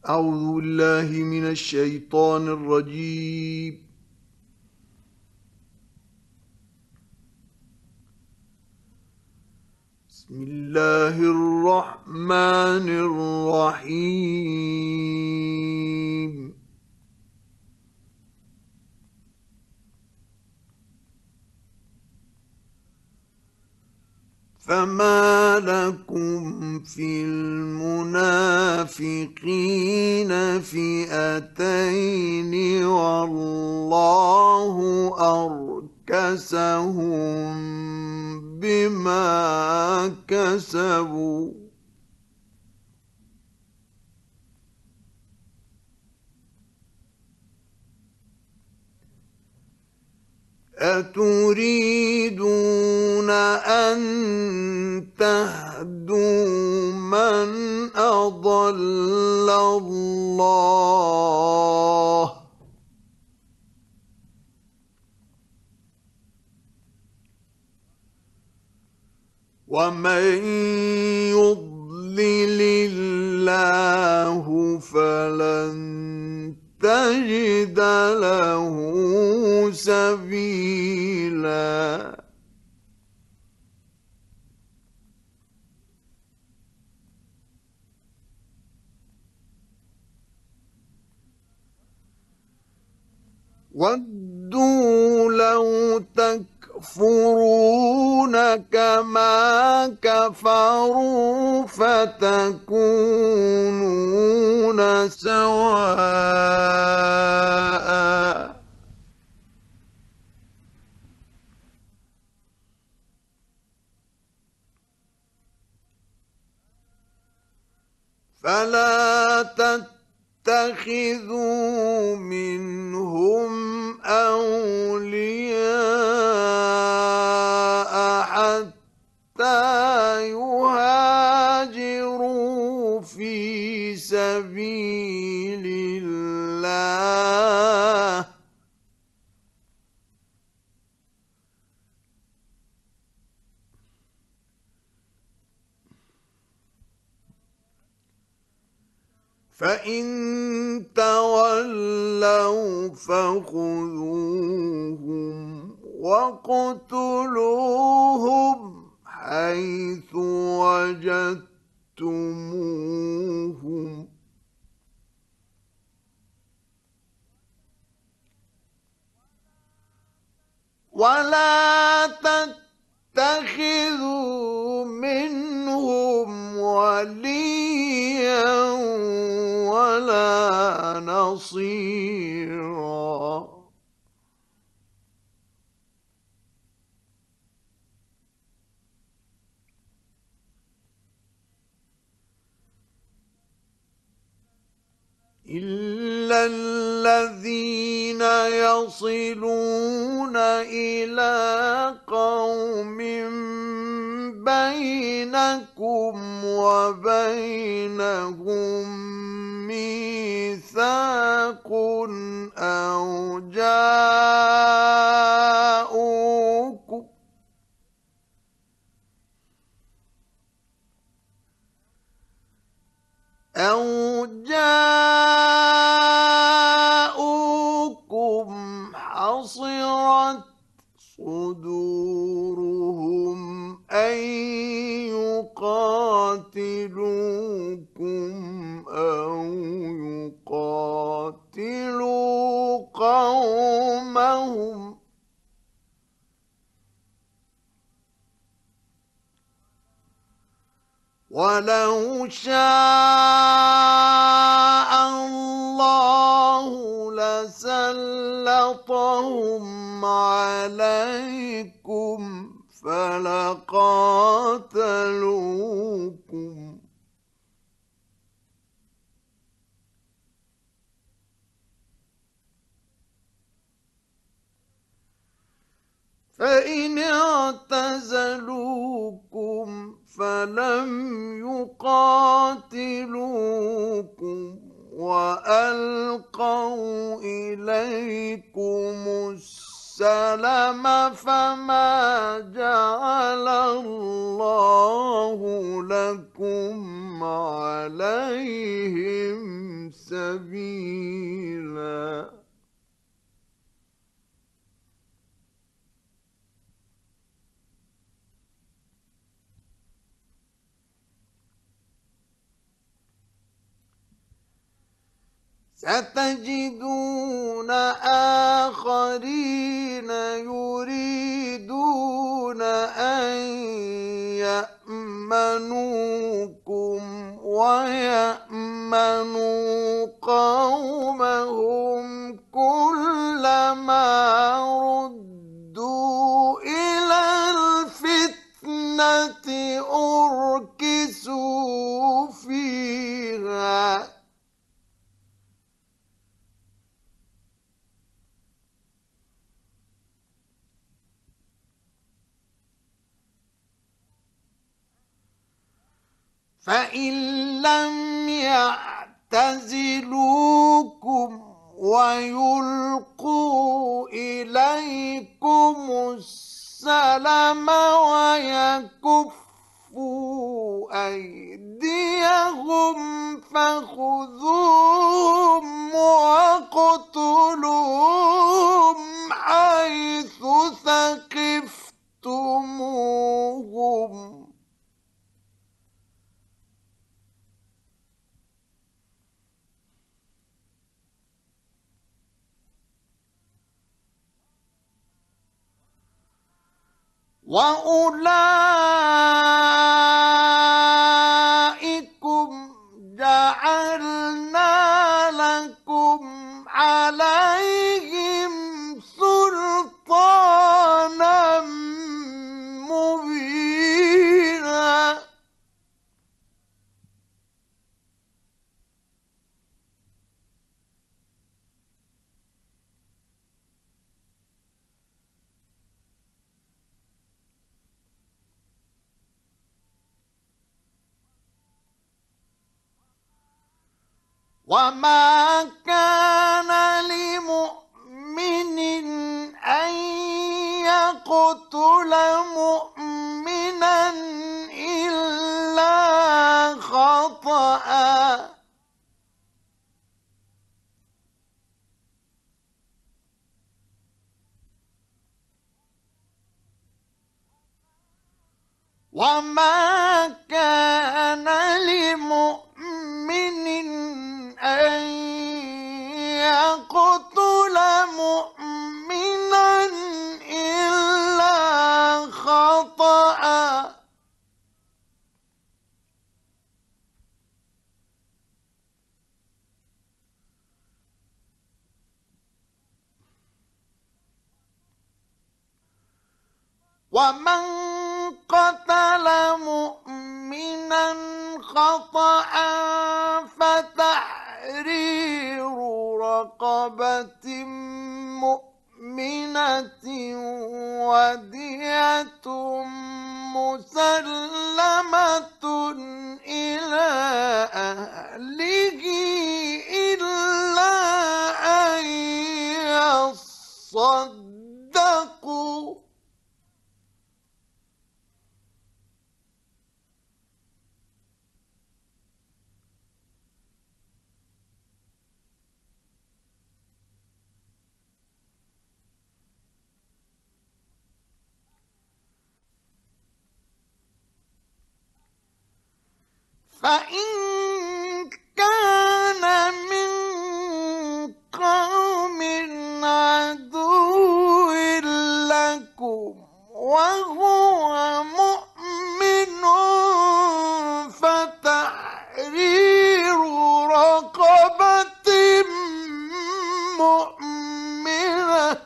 أعوذ بالله من الشيطان الرجيم. بسم الله الرحمن الرحيم. فما لكم في المنافقين فئتين والله أركسهم بما كسبوا أتريدون أن تهدوا من أضل الله ومن يضلل الله فلن تجد له سبيلا ودوا لو تكفرون كما كفروا فتكونون سواء فلا تتخذوا منهم أولياء حتى يهاجروا في سبيل الله فإن تولوا فخذوهم وَاقْتُلُوهُمْ حيث وجدتموهم ولا تتخذوا منهم وليا ولا نصيرا إلا الذين يصلون إلى قوم بينكم وبينهم ميثاق أو جاءوكم حصرت صدورهم أن يقاتلوكم أو يقاتلوا قومهم ولو شاء الله لسلطهم عليكم فلقاتلوكم فإن اعتزلوكم فلم يقاتلوكم وألقوا إليكم السلم فما جعل الله لكم عليهم سبيلا ستجدون آخرين يريدون أن يأمنوكم ويأمنوا قومهم كلما ردوا إلى الفتنة أركسوا فيها فإن لم يعتزلوكم ويلقوا إليكم السلم ويكفوا أيديهم فخذوهم واقتلوهم حيث ثقفتموهم وأولئكم جعلنا لكم عليهم سلطانا مبينا وما كان لمؤمن أن يقتل مؤمنا إلا خطأ وما كان لمؤمن أن يقتل مؤمنا إلا خطأ ومن قتل مؤمنا خطأ فتحرير رقبة مؤمنة ودية مسلمة إلى أهله إلا أن يصدقوا فإن كان من قوم عدو لكم وهو مؤمن فتحرير رقبة مؤمنة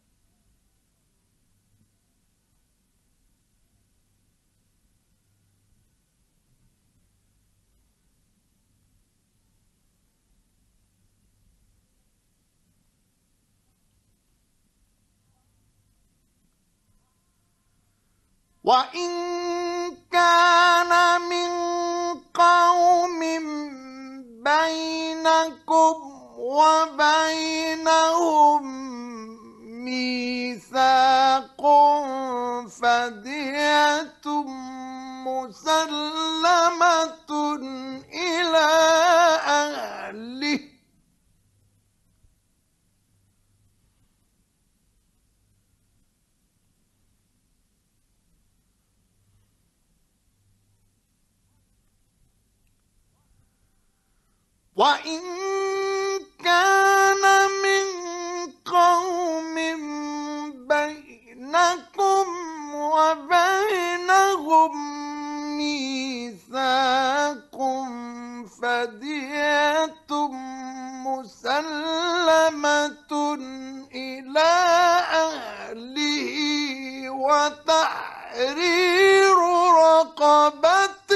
وإن كان من قوم بينكم وبينهم ميثاق فدية مسلمة إلى أهله وإن كان من قوم بينكم وبينهم ميثاق فدية مسلمة إلى أهله وتحرير رقبة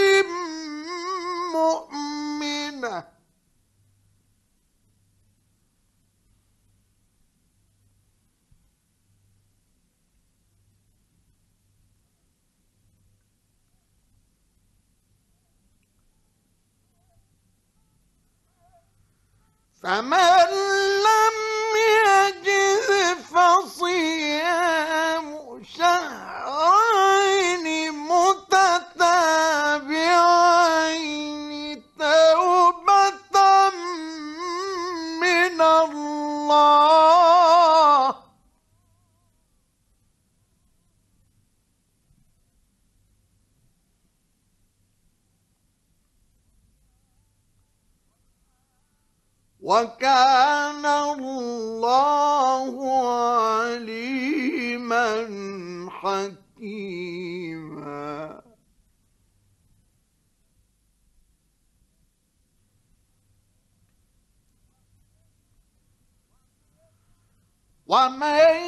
مؤمنة. فمن لم يجد فصيام شهرين متتابعين توبة من الله. وكان الله عليما حكيما. ومن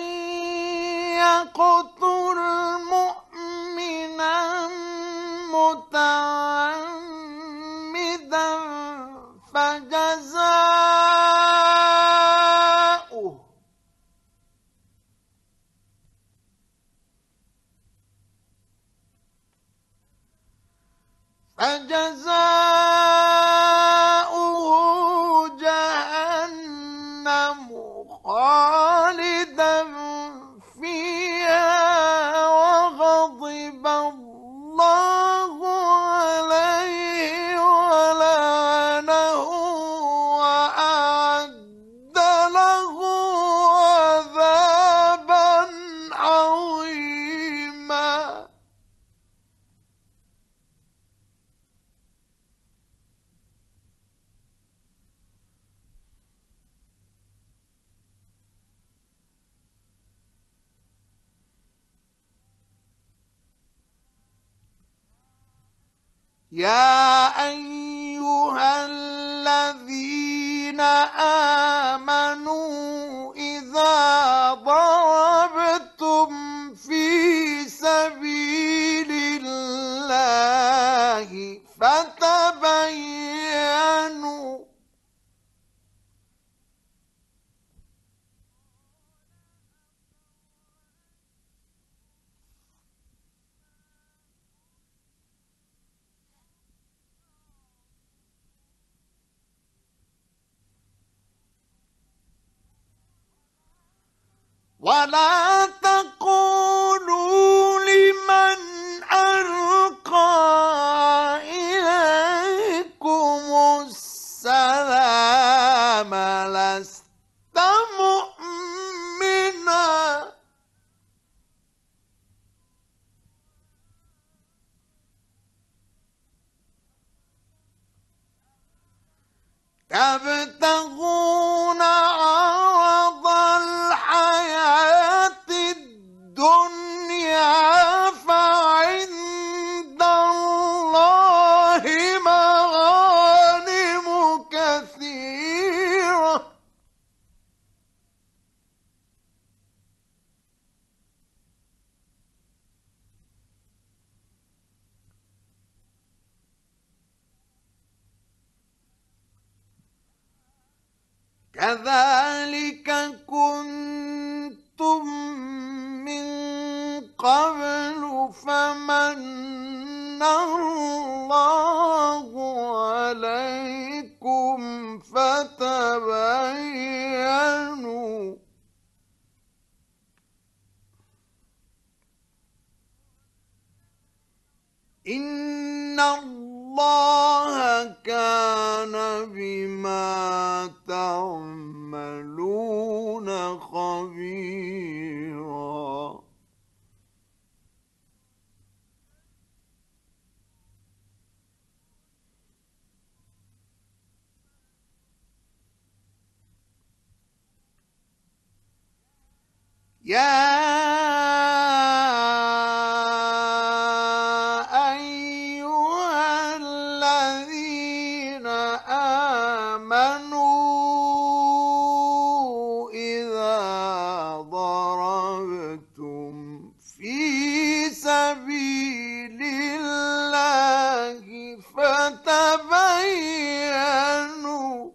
يقتل مؤمنا متعمدا فجزاؤه جهنم خالدا فيها وغضب الله عليه ولعنه وأعد له عذابا عظيما. يا أيها الذين آمنوا إذا ضربتم في سبيل الله فتبينوا ولا تقولوا لمن ألقى إليكم السلام لست مؤمنا تبتغون عرض الحياة الدنيا فعند الله مغانم كثيرة كذلك كنتم من قبل فمن الله عليكم فتبينوا إن الله كان بما تعملون خبيرا. يا أيها الذين آمنوا إذا ضربتم في سبيل الله فتبينوا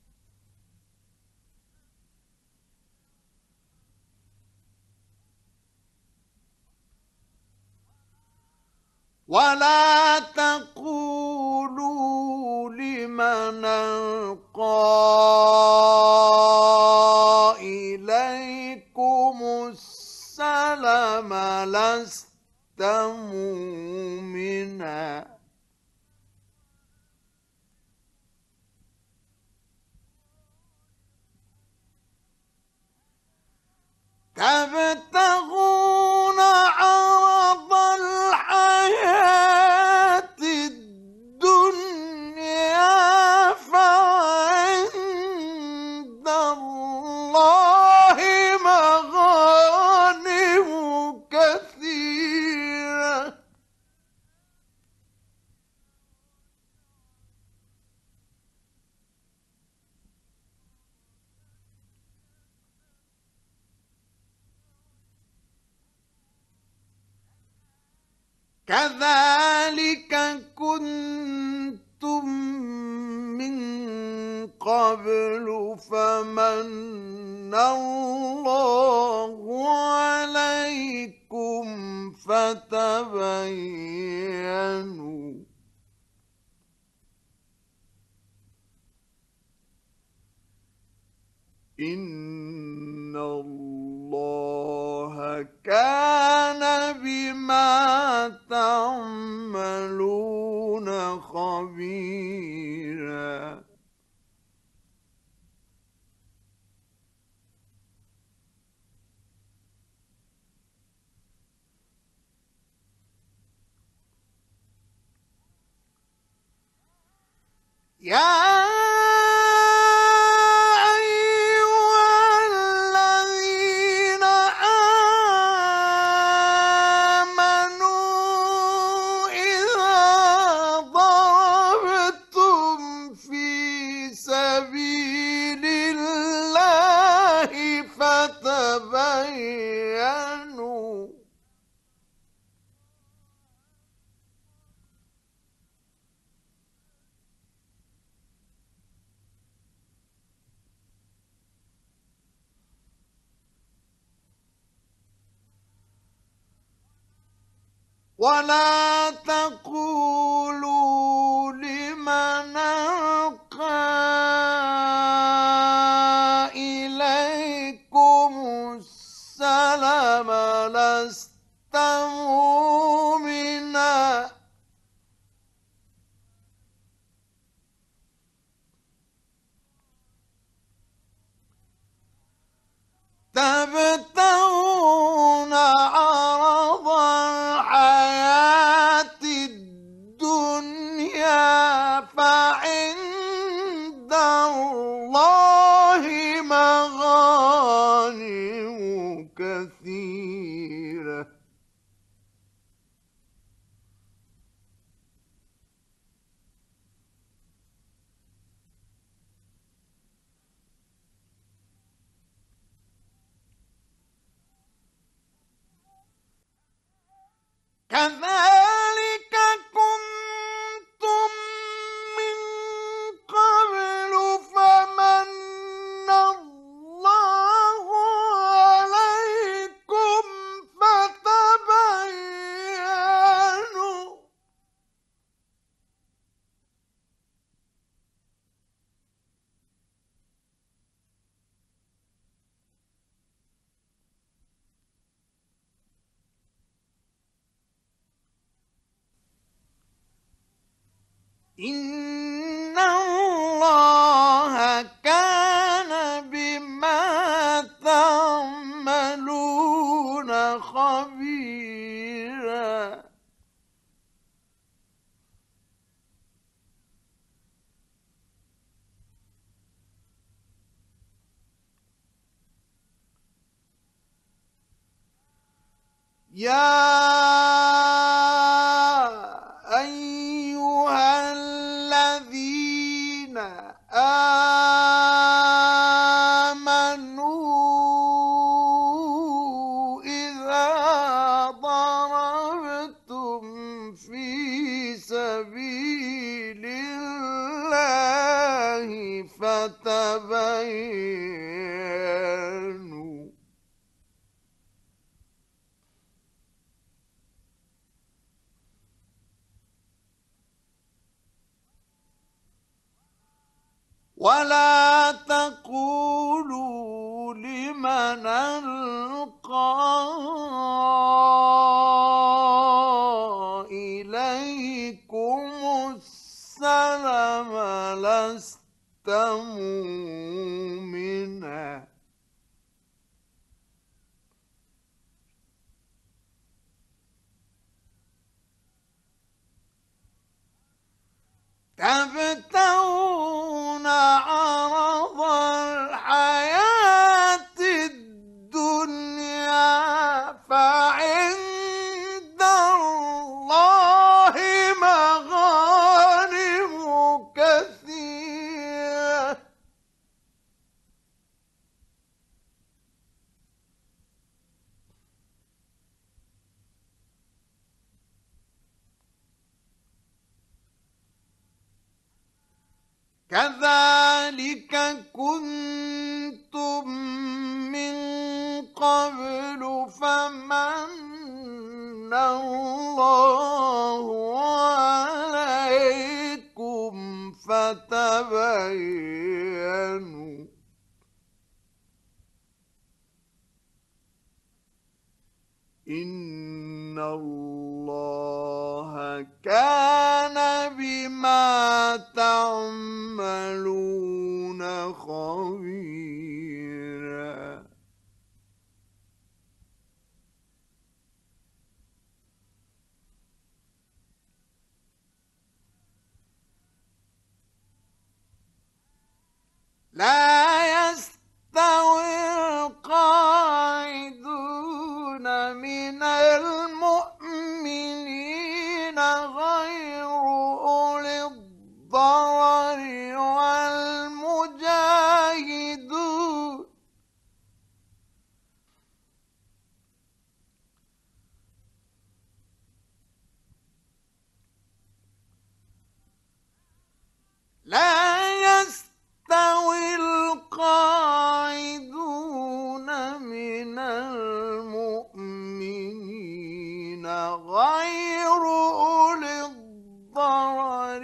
ولا تقولوا لمن ألقى إليكم السلام لست مؤمنا تبتغون عرض الحياة الدنيا فعند الله مغانم كثيرة كذلك كنتم من قبل فمن الله عليكم فتبينوا إن الله كان بما تعملون خبيرا يا أيها الذين آمنوا إذا ضربتم في سبيل الله فتبينوا ولا تقولوا لمن ألقى إليكم السلام لست مؤمنا تبتغون عرض الحياة الدنيا فعند الله مغانم كثيرة كذلك كنتم من قبل فمن الله عليكم فتبينوا إن الله كان بما تعملون خبيرا أيها الذين آمنوا إذا ضربتم في سبيل الله فتبينوا ولا تقولوا لمن ألقى إليكم السلام لست مؤمنا تبتغون عرض الحياة الدنيا فعند الله مغانم كثيرة كذلك كنتم من قبل فمن الله عليكم فتبينوا إن الله كان بما تعملون خبيرا لا يستوي القاعدون من المؤمنين غير أولي الضرر والمجاهدون لا يستوي القاعدون من المؤمنين غير أولي الضرر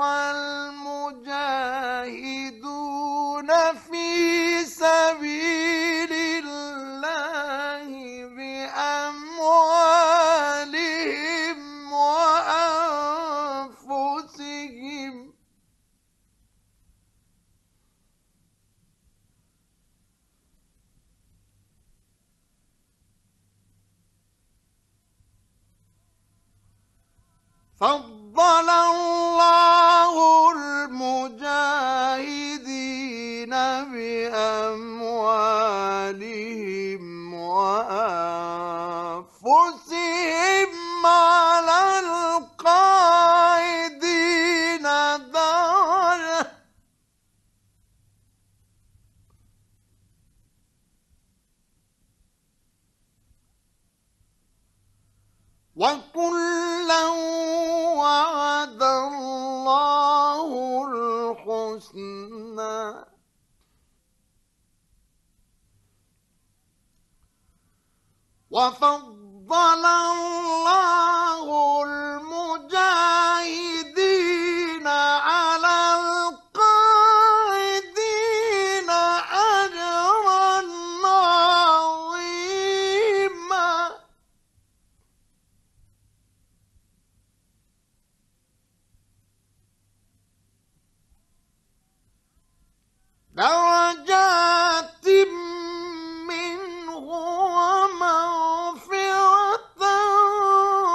والمجاهدون في سبيل الله بأموالهم وأنفسهم فضل الله المجاهدين بأموالهم وأنفسهم على القاعدين درجة وكلا وعد الله الحسنى وفضل الله المجاهدين على القاعدين أجرا عظيما درجات منه ومغفرة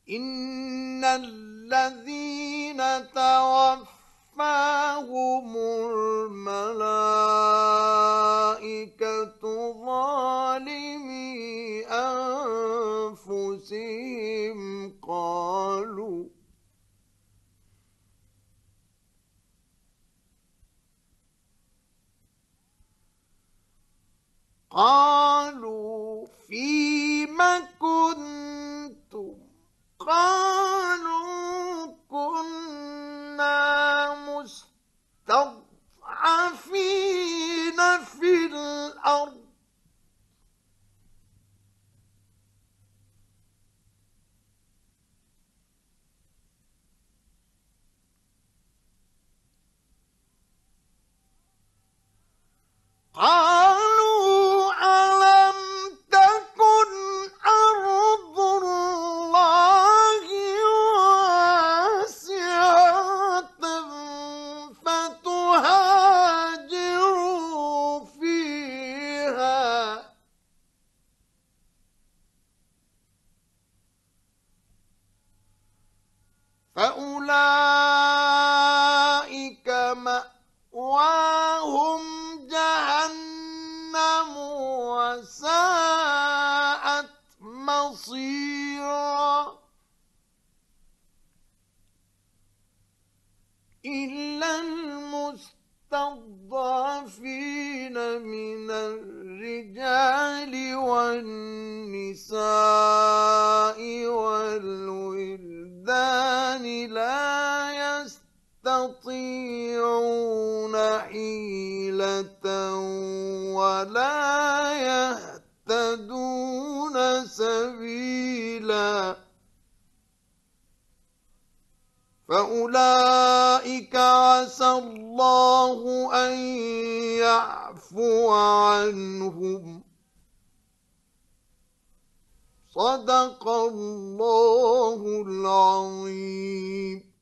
إن الذين توفاهم الملائكة ظالمي أنفسهم قالوا فيم كنتم قالوا كنا مستضعفين في الأرض قالوا ألم تكن أرض الله واسعة فتهاجروا فيها فأولئك مأواهم جهنم وساءت مصيرا إلا المستضعفين من الرجال والنساء والولدان لا يستطيعون حيلة ولا يهتدون سبيلا فأولئك عسى الله أن يعفو عنهم صدق الله العظيم.